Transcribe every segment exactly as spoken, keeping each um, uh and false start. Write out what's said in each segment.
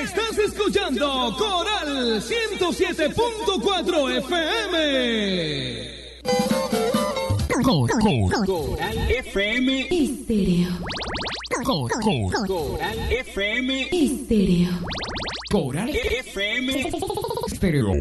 Estás escuchando Coral ciento siete punto cuatro F M. Coral F M Estéreo. Coral F M Estéreo. Coral F M Estéreo.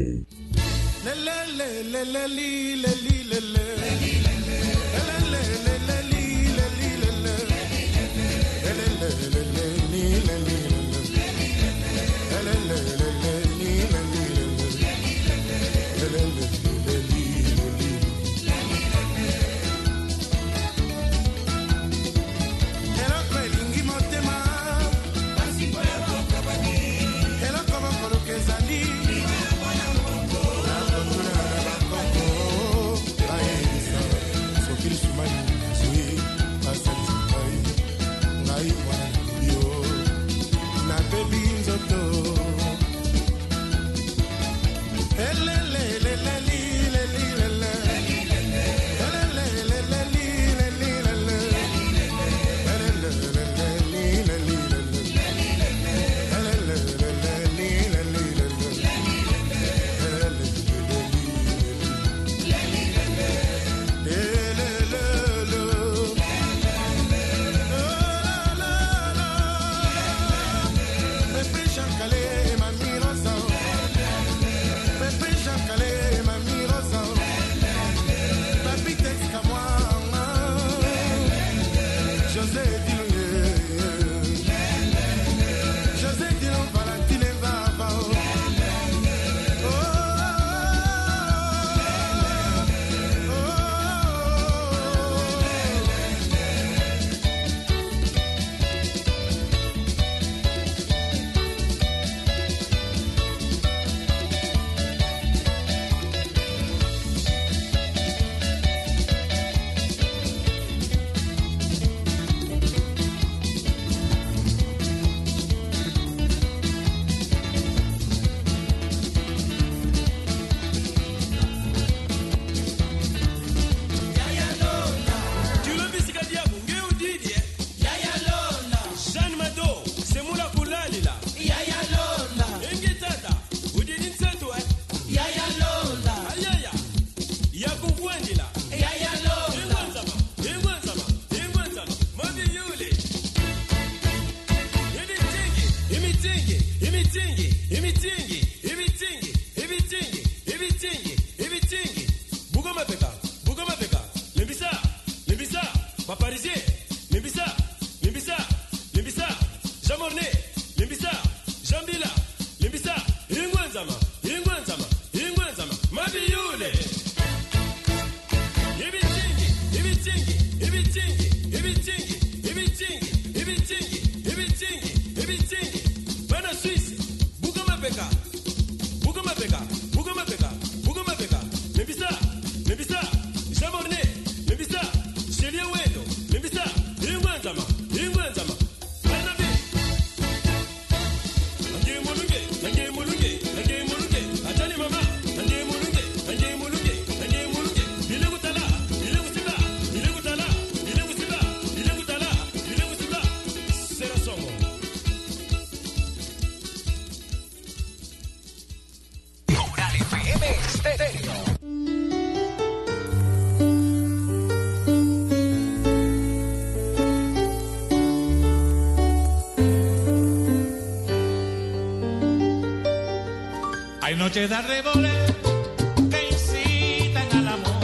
Noche de arreboles que incitan al amor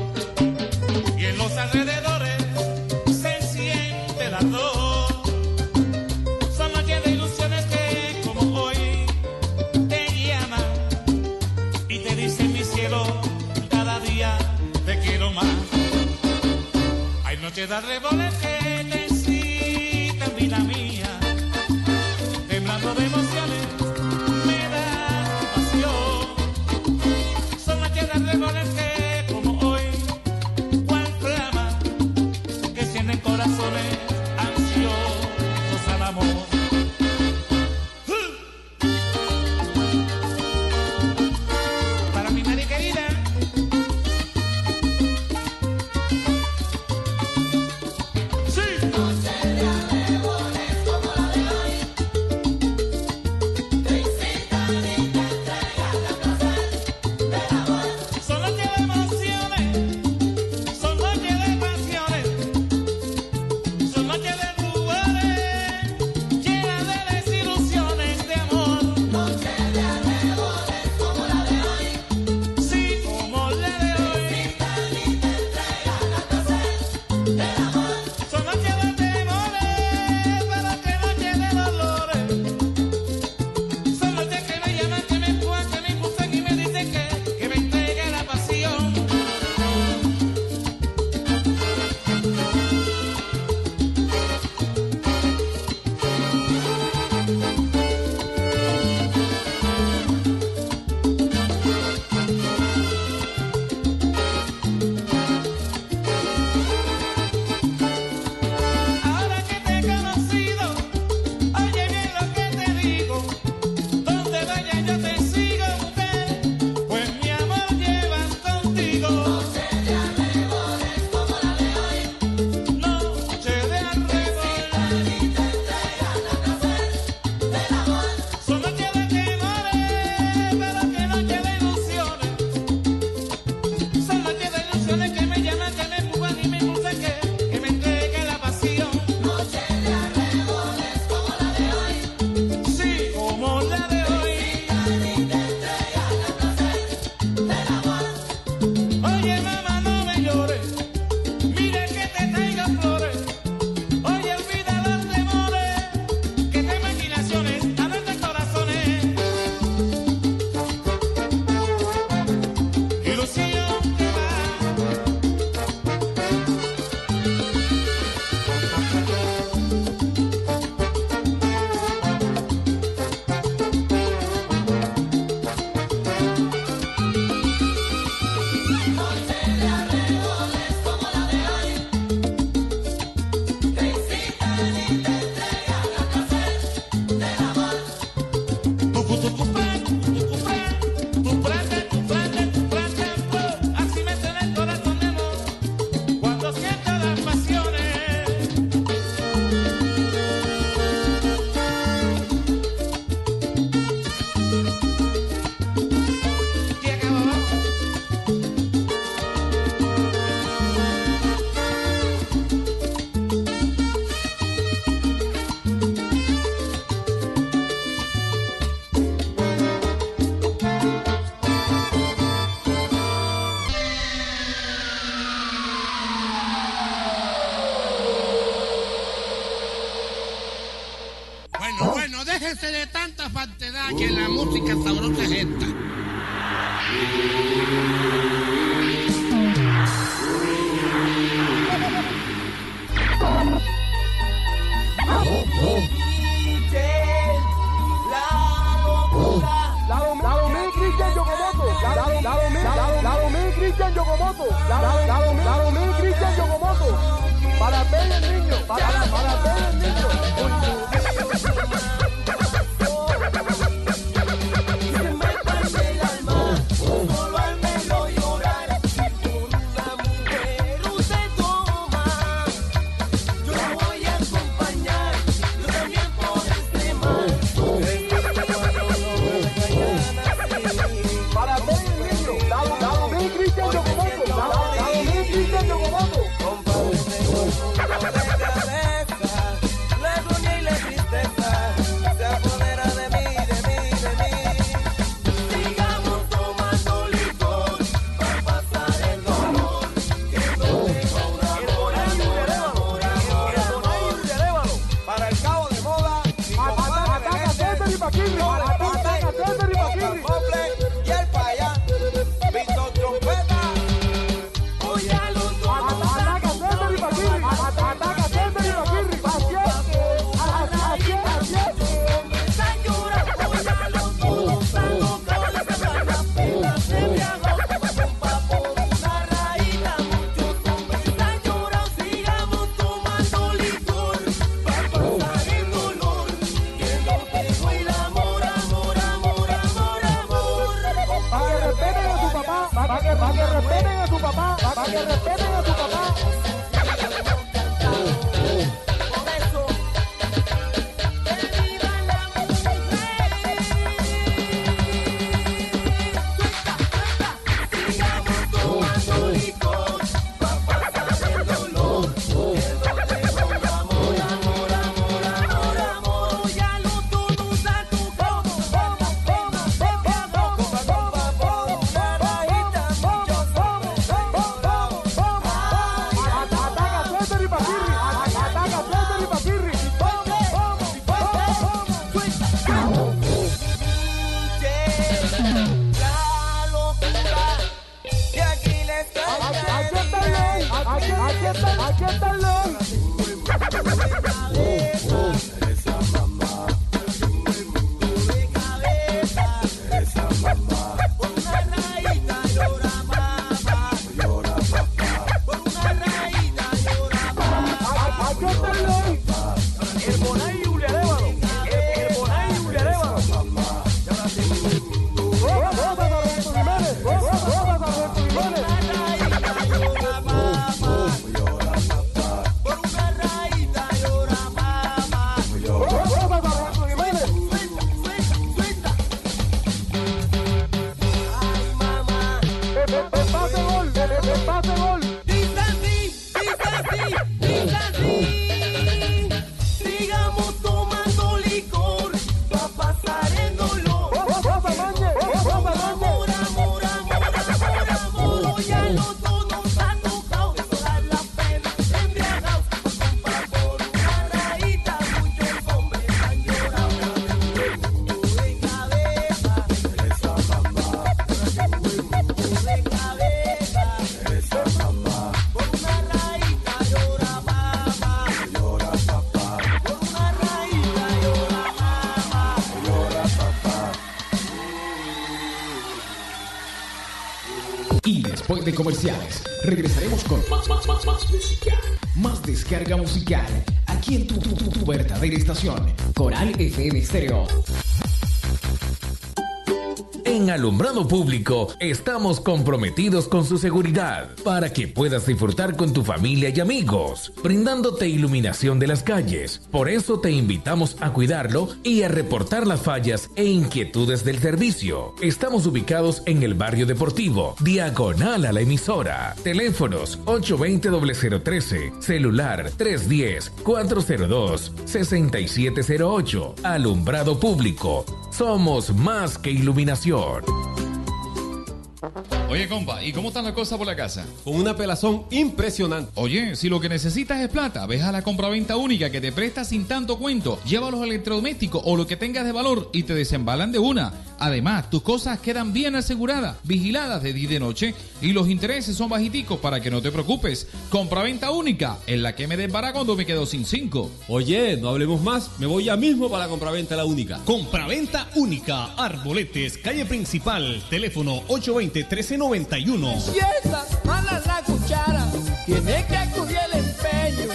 y en los alrededores se siente el ardor. Son noches de ilusiones que como hoy te llaman y te dicen mi cielo, cada día te quiero más. Hay noches de arreboles que te incitan, vida mía, temblando de emociones. Arreboles que como hoy, cual flama, que sienten corazones ansiosos al amor. Para mi madre querida, tanta falsedad que la música sabrosa es esta. Cristian Yokomoto, Lado Mil Cristian Yokomoto, Lado Mil Cristian Yokomoto, para ver el niño, para para ver el niño. De comerciales, regresaremos con más, más, más, más música, más descarga musical, aquí en tu, tu, tu, tu verdadera estación, Coral F M Stereo. En Alumbrado Público estamos comprometidos con su seguridad para que puedas disfrutar con tu familia y amigos, brindándote iluminación de las calles. Por eso te invitamos a cuidarlo y a reportar las fallas e inquietudes del servicio. Estamos ubicados en el barrio deportivo, diagonal a la emisora. Teléfonos ocho dos cero, cero cero uno tres, celular tres uno cero, cuatro cero dos, seis siete cero ocho. Alumbrado Público. Somos más que iluminación. Oye, compa, ¿y cómo están las cosas por la casa? Con una pelazón impresionante. Oye, si lo que necesitas es plata, ves a la compraventa única que te presta sin tanto cuento. Lleva los electrodomésticos o lo que tengas de valor y te desembalan de una. Además, tus cosas quedan bien aseguradas, vigiladas de día y de noche y los intereses son bajiticos para que no te preocupes. Compraventa única, en la que me desbará cuando me quedo sin cinco. Oye, no hablemos más, me voy ya mismo para la compraventa la única. Compraventa única, Arboletes, calle principal, teléfono ocho dos cero, uno tres nueve uno. Si esa mala la cuchara, tiene que acudir el empeño.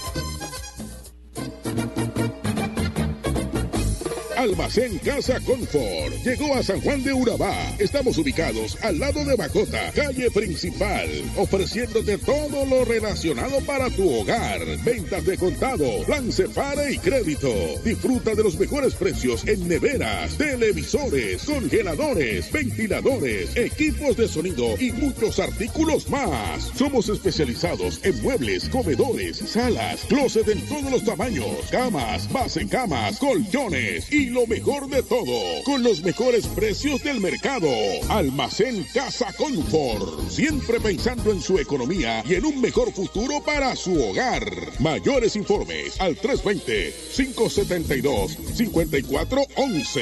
Almacén Casa Confort llegó a San Juan de Urabá. Estamos ubicados al lado de Bacota, calle principal, ofreciéndote todo lo relacionado para tu hogar. Ventas de contado, plan Cefare y crédito. Disfruta de los mejores precios en neveras, televisores, congeladores, ventiladores, equipos de sonido y muchos artículos más. Somos especializados en muebles, comedores, salas, closet en todos los tamaños, camas, base camas, colchones y lo mejor de todo, con los mejores precios del mercado. Almacén Casa Confort, siempre pensando en su economía y en un mejor futuro para su hogar. Mayores informes al tres dos cero, cinco siete dos, cinco cuatro uno uno.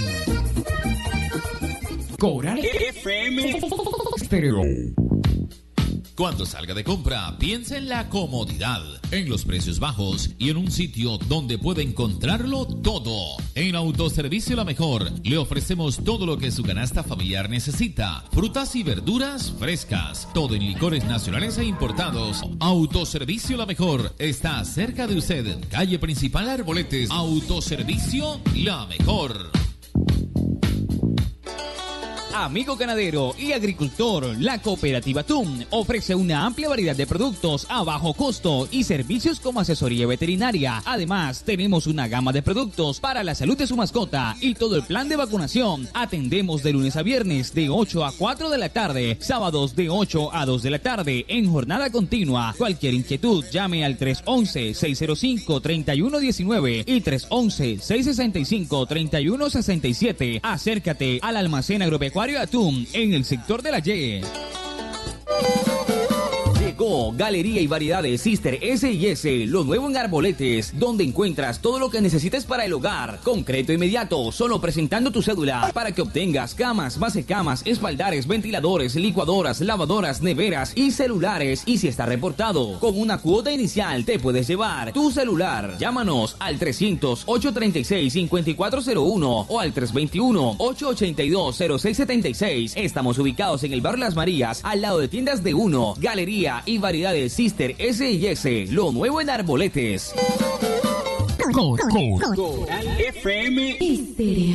Coral F M Stereo. Cuando salga de compra, piensa en la comodidad, en los precios bajos y en un sitio donde puede encontrarlo todo. En Autoservicio La Mejor le ofrecemos todo lo que su canasta familiar necesita. Frutas y verduras frescas, todo en licores nacionales e importados. Autoservicio La Mejor está cerca de usted. Calle principal Arboletes. Autoservicio La Mejor. Amigo ganadero y agricultor, la Cooperativa T U M ofrece una amplia variedad de productos a bajo costo y servicios como asesoría veterinaria. Además, tenemos una gama de productos para la salud de su mascota y todo el plan de vacunación. Atendemos de lunes a viernes de ocho a cuatro de la tarde, sábados de ocho a dos de la tarde en jornada continua. Cualquier inquietud, llame al tres once, seis cero cinco, treinta y uno diecinueve y tres once, seis sesenta y cinco, treinta y uno sesenta y siete. Acércate al almacén agropecuario Atum en el sector de la Y. Llegó Galería y Variedades Sister S y S, lo nuevo en Arboletes, donde encuentras todo lo que necesites para el hogar. Concreto inmediato, solo presentando tu cédula para que obtengas camas, basecamas, espaldares, ventiladores, licuadoras, lavadoras, neveras y celulares. Y si está reportado, con una cuota inicial te puedes llevar tu celular. Llámanos al trescientos, ocho treinta y seis, cincuenta y cuatro cero uno o al tres veintiuno, ocho ochenta y dos, cero seis setenta y seis. Estamos ubicados en el barrio Las Marías, al lado de Tiendas de Uno. Galería y Variedades Sister S y S, lo nuevo en Arboletes. Coral F M Estéreo.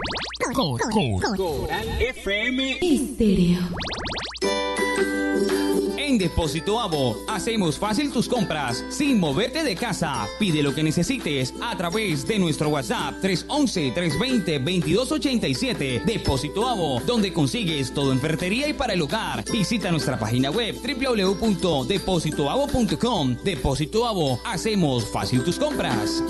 Coral F M Estéreo. En Depósito Avo, hacemos fácil tus compras sin moverte de casa. Pide lo que necesites a través de nuestro WhatsApp tres once, tres veinte, veintidós ochenta y siete. Depósito Avo, donde consigues todo en ferretería y para el hogar. Visita nuestra página web doble u doble u doble u punto depósito avo punto com. Depósito Avo, hacemos fácil tus compras.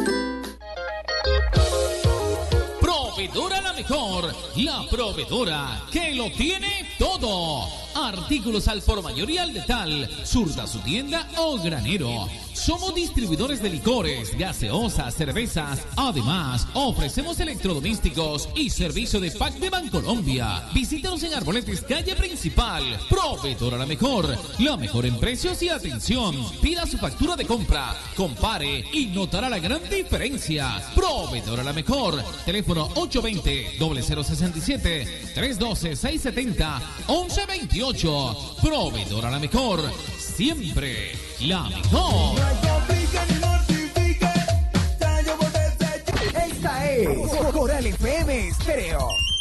Proveedora La Mejor, la proveedora que lo tiene todo. Artículos al por mayor y al detal, surta su tienda o granero. Somos distribuidores de licores, gaseosas, cervezas. Además, ofrecemos electrodomésticos y servicio de pack de Bancolombia. Visítanos en Arboletes, calle principal. Proveedora La Mejor, la mejor en precios y atención. Pida su factura de compra, compare y notará la gran diferencia. Proveedora La Mejor, teléfono ocho veinte, cero cero sesenta y siete, tres doce, seiscientos setenta, once veintiocho. Proveedora La Mejor, siempre la mejor. Esta es Coral F M Stereo.